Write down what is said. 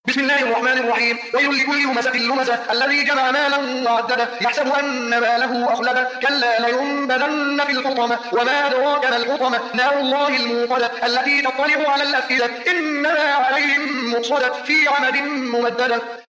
بسم الله الرحمن الرحيم. ويل لكل همزة لمزة الذي جمع مالا وعدده يحسب أن ماله أخلده كلا لينبذن في الحطمة وما أدراك ما الحطمة نار الله الموقدة التي تطلع على الأفئدة إنها عليهم مؤصدة في عمد ممددة.